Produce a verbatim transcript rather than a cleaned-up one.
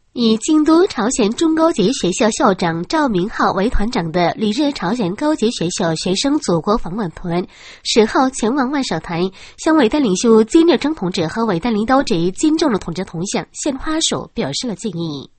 以京都朝鲜中高级学校校长赵明浩为团长的旅日朝鲜高级学校学生祖国访问团十号前往万寿台，向伟大领袖金日成同志和伟大领导者金正日同志铜像献花手，表示了敬意。